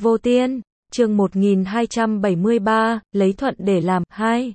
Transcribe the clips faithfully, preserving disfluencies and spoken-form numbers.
Vô Tiên, chương một nghìn hai trăm bảy mươi ba, lấy thuận để làm, hai.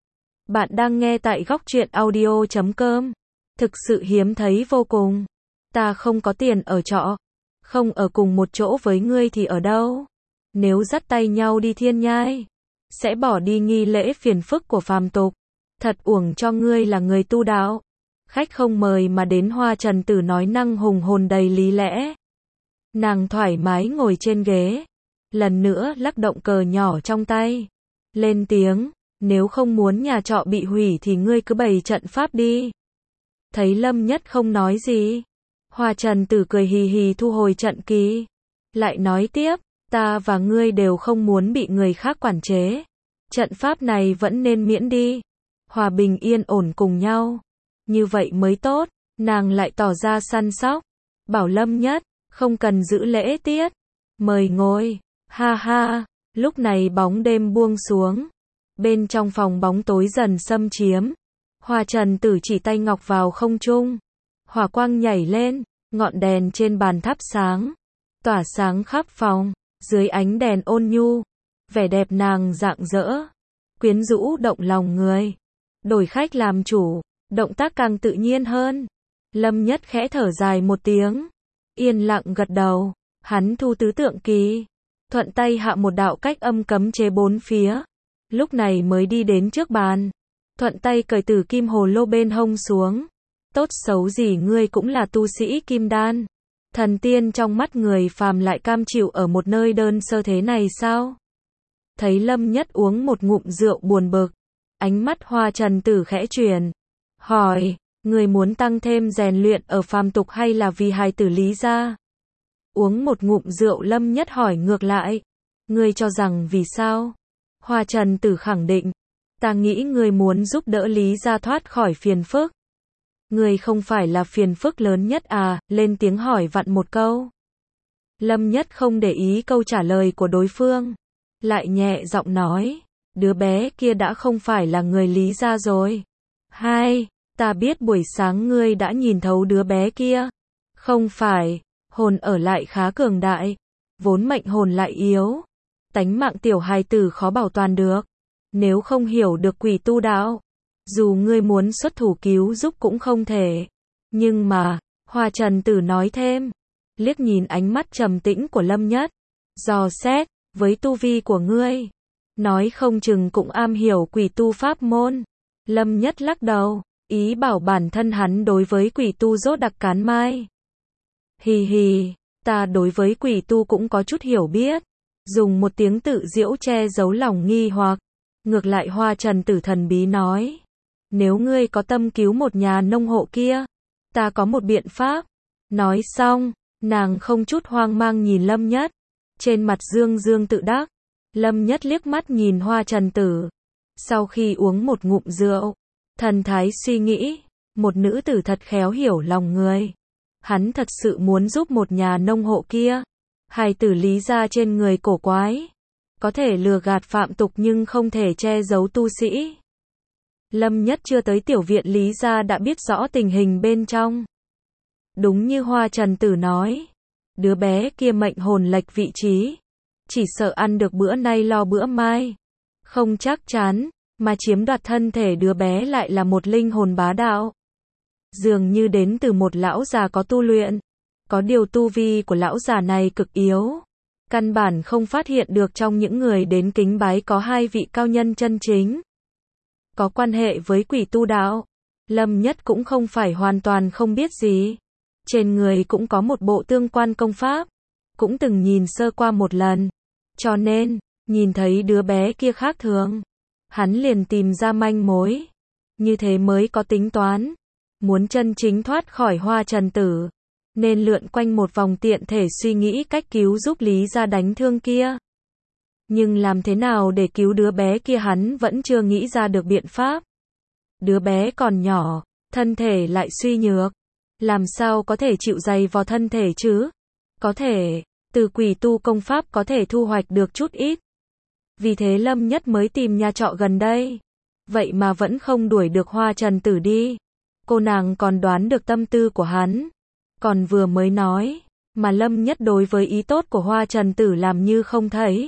Bạn đang nghe tại góc truyện audio chấm com. Thực sự hiếm thấy vô cùng. Ta không có tiền ở trọ. Không ở cùng một chỗ với ngươi thì ở đâu? Nếu dắt tay nhau đi thiên nhai, sẽ bỏ đi nghi lễ phiền phức của phàm tục. Thật uổng cho ngươi là người tu đạo. Khách không mời mà đến Hoa Trần Tử nói năng hùng hồn đầy lý lẽ. Nàng thoải mái ngồi trên ghế. Lần nữa lắc động cờ nhỏ trong tay. Lên tiếng, nếu không muốn nhà trọ bị hủy thì ngươi cứ bày trận pháp đi. Thấy Lâm Nhất không nói gì. Hoa Trần Tử cười hì hì thu hồi trận kỳ. Lại nói tiếp, ta và ngươi đều không muốn bị người khác quản chế. Trận pháp này vẫn nên miễn đi. Hòa bình yên ổn cùng nhau. Như vậy mới tốt. Nàng lại tỏ ra săn sóc. Bảo Lâm Nhất, không cần giữ lễ tiết. Mời ngồi. Ha ha. Lúc này bóng đêm buông xuống. Bên trong phòng bóng tối dần xâm chiếm. Hoa Trần Tử chỉ tay ngọc vào không trung. Hỏa quang nhảy lên. Ngọn đèn trên bàn thắp sáng. Tỏa sáng khắp phòng. Dưới ánh đèn ôn nhu. Vẻ đẹp nàng rạng rỡ. Quyến rũ động lòng người. Đổi khách làm chủ. Động tác càng tự nhiên hơn. Lâm Nhất khẽ thở dài một tiếng. Yên lặng gật đầu. Hắn thu tứ tượng kỳ. Thuận tay hạ một đạo cách âm cấm chế bốn phía. Lúc này mới đi đến trước bàn. Thuận tay cởi tử kim hồ lô bên hông xuống. Tốt xấu gì ngươi cũng là tu sĩ kim đan. Thần tiên trong mắt người phàm lại cam chịu ở một nơi đơn sơ thế này sao? Thấy Lâm Nhất uống một ngụm rượu buồn bực. Ánh mắt Hoa Trần Tử khẽ chuyển. Hỏi, người muốn tăng thêm rèn luyện ở phàm tục hay là vì hài tử Lý gia? Uống một ngụm rượu Lâm Nhất hỏi ngược lại. Ngươi cho rằng vì sao? Hoa Trần Tử khẳng định. Ta nghĩ ngươi muốn giúp đỡ Lý gia thoát khỏi phiền phức. Ngươi không phải là phiền phức lớn nhất à, lên tiếng hỏi vặn một câu. Lâm Nhất không để ý câu trả lời của đối phương. Lại nhẹ giọng nói. Đứa bé kia đã không phải là người Lý gia rồi. Hai, ta biết buổi sáng ngươi đã nhìn thấu đứa bé kia. Không phải, hồn ở lại khá cường đại. Vốn mệnh hồn lại yếu. Tánh mạng tiểu hài tử khó bảo toàn được. Nếu không hiểu được quỷ tu đạo, dù ngươi muốn xuất thủ cứu giúp cũng không thể. Nhưng mà, Hoa Trần Tử nói thêm, liếc nhìn ánh mắt trầm tĩnh của Lâm Nhất, dò xét, với tu vi của ngươi, nói không chừng cũng am hiểu quỷ tu pháp môn. Lâm Nhất lắc đầu, ý bảo bản thân hắn đối với quỷ tu rốt đặc cán mai. Hì hì, ta đối với quỷ tu cũng có chút hiểu biết. Dùng một tiếng tự giễu che giấu lòng nghi hoặc. Ngược lại Hoa Trần Tử thần bí nói. Nếu ngươi có tâm cứu một nhà nông hộ kia, ta có một biện pháp. Nói xong, nàng không chút hoang mang nhìn Lâm Nhất. Trên mặt dương dương tự đắc. Lâm Nhất liếc mắt nhìn Hoa Trần Tử. Sau khi uống một ngụm rượu, thần thái suy nghĩ, một nữ tử thật khéo hiểu lòng người. Hắn thật sự muốn giúp một nhà nông hộ kia. Hài tử Lý gia trên người cổ quái. Có thể lừa gạt phạm tục nhưng không thể che giấu tu sĩ. Lâm Nhất chưa tới tiểu viện Lý gia đã biết rõ tình hình bên trong. Đúng như Hoa Trần Tử nói. Đứa bé kia mệnh hồn lệch vị trí. Chỉ sợ ăn được bữa nay lo bữa mai. Không chắc chắn, mà chiếm đoạt thân thể đứa bé lại là một linh hồn bá đạo. Dường như đến từ một lão già có tu luyện. Có điều tu vi của lão già này cực yếu. Căn bản không phát hiện được trong những người đến kính bái có hai vị cao nhân chân chính. Có quan hệ với quỷ tu đạo. Lâm Nhất cũng không phải hoàn toàn không biết gì. Trên người cũng có một bộ tương quan công pháp. Cũng từng nhìn sơ qua một lần. Cho nên, nhìn thấy đứa bé kia khác thường. Hắn liền tìm ra manh mối. Như thế mới có tính toán. Muốn chân chính thoát khỏi Hoa Trần Tử. Nên lượn quanh một vòng tiện thể suy nghĩ cách cứu giúp Lý gia đánh thương kia. Nhưng làm thế nào để cứu đứa bé kia hắn vẫn chưa nghĩ ra được biện pháp. Đứa bé còn nhỏ, thân thể lại suy nhược. Làm sao có thể chịu dày vào thân thể chứ? Có thể, từ quỷ tu công pháp có thể thu hoạch được chút ít. Vì thế Lâm Nhất mới tìm nhà trọ gần đây. Vậy mà vẫn không đuổi được Hoa Trần Tử đi. Cô nàng còn đoán được tâm tư của hắn. Còn vừa mới nói, mà Lâm Nhất đối với ý tốt của Hoa Trần Tử làm như không thấy.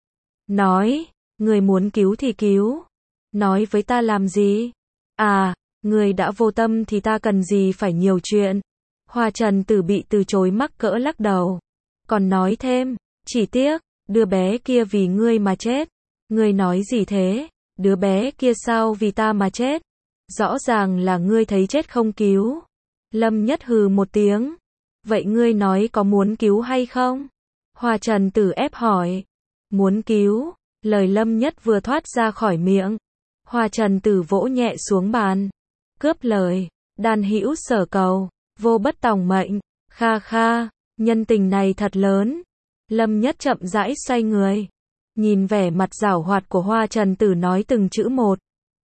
Nói, người muốn cứu thì cứu. Nói với ta làm gì? À, người đã vô tâm thì ta cần gì phải nhiều chuyện. Hoa Trần Tử bị từ chối mắc cỡ lắc đầu. Còn nói thêm, chỉ tiếc, đứa bé kia vì ngươi mà chết. Ngươi nói gì thế? Đứa bé kia sao vì ta mà chết? Rõ ràng là ngươi thấy chết không cứu. Lâm Nhất hừ một tiếng. Vậy ngươi nói có muốn cứu hay không? Hoa Trần Tử ép hỏi. Muốn cứu. Lời Lâm Nhất vừa thoát ra khỏi miệng. Hoa Trần Tử vỗ nhẹ xuống bàn. Cướp lời. Đàn hữu sở cầu. Vô bất tòng mệnh. Kha kha. Nhân tình này thật lớn. Lâm Nhất chậm rãi xoay người. Nhìn vẻ mặt giảo hoạt của Hoa Trần Tử nói từng chữ một.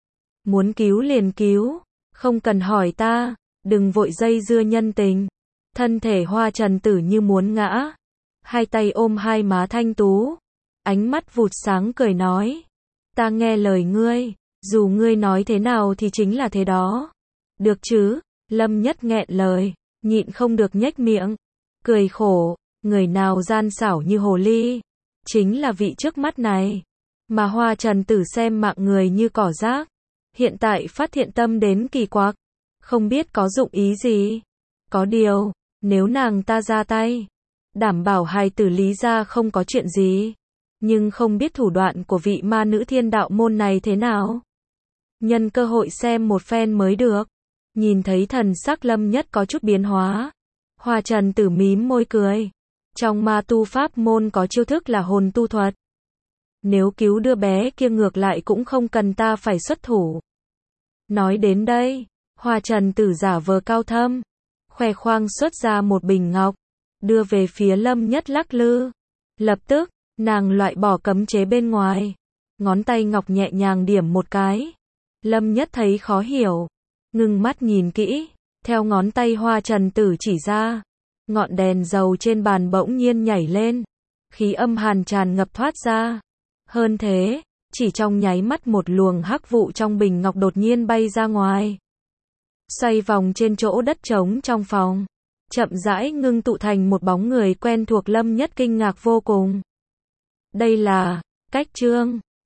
Muốn cứu liền cứu. Không cần hỏi ta. Đừng vội dây dưa nhân tình. Thân thể Hoa Trần Tử như muốn ngã. Hai tay ôm hai má thanh tú. Ánh mắt vụt sáng cười nói. Ta nghe lời ngươi. Dù ngươi nói thế nào thì chính là thế đó. Được chứ? Lâm Nhất nghẹn lời. Nhịn không được nhếch miệng. Cười khổ. Người nào gian xảo như hồ ly. Chính là vị trước mắt này. Mà Hoa Trần Tử xem mạng người như cỏ rác. Hiện tại phát thiện tâm đến kỳ quặc. Không biết có dụng ý gì. Có điều, nếu nàng ta ra tay, đảm bảo hài tử Lý gia không có chuyện gì. Nhưng không biết thủ đoạn của vị ma nữ thiên đạo môn này thế nào. Nhân cơ hội xem một phen mới được. Nhìn thấy thần sắc Lâm Nhất có chút biến hóa. Hoa Trần Tử mím môi cười. Trong ma tu pháp môn có chiêu thức là hồn tu thuật. Nếu cứu đứa bé kia ngược lại cũng không cần ta phải xuất thủ. Nói đến đây, Hoa Trần Tử giả vờ cao thâm, khoe khoang xuất ra một bình ngọc, đưa về phía Lâm Nhất lắc lư. Lập tức, nàng loại bỏ cấm chế bên ngoài, ngón tay ngọc nhẹ nhàng điểm một cái. Lâm Nhất thấy khó hiểu, ngưng mắt nhìn kỹ, theo ngón tay Hoa Trần Tử chỉ ra, ngọn đèn dầu trên bàn bỗng nhiên nhảy lên, khí âm hàn tràn ngập thoát ra. Hơn thế, chỉ trong nháy mắt một luồng hắc vụ trong bình ngọc đột nhiên bay ra ngoài. Xoay vòng trên chỗ đất trống trong phòng. Chậm rãi ngưng tụ thành một bóng người quen thuộc. Lâm Nhất kinh ngạc vô cùng. Đây là, Cách Trương.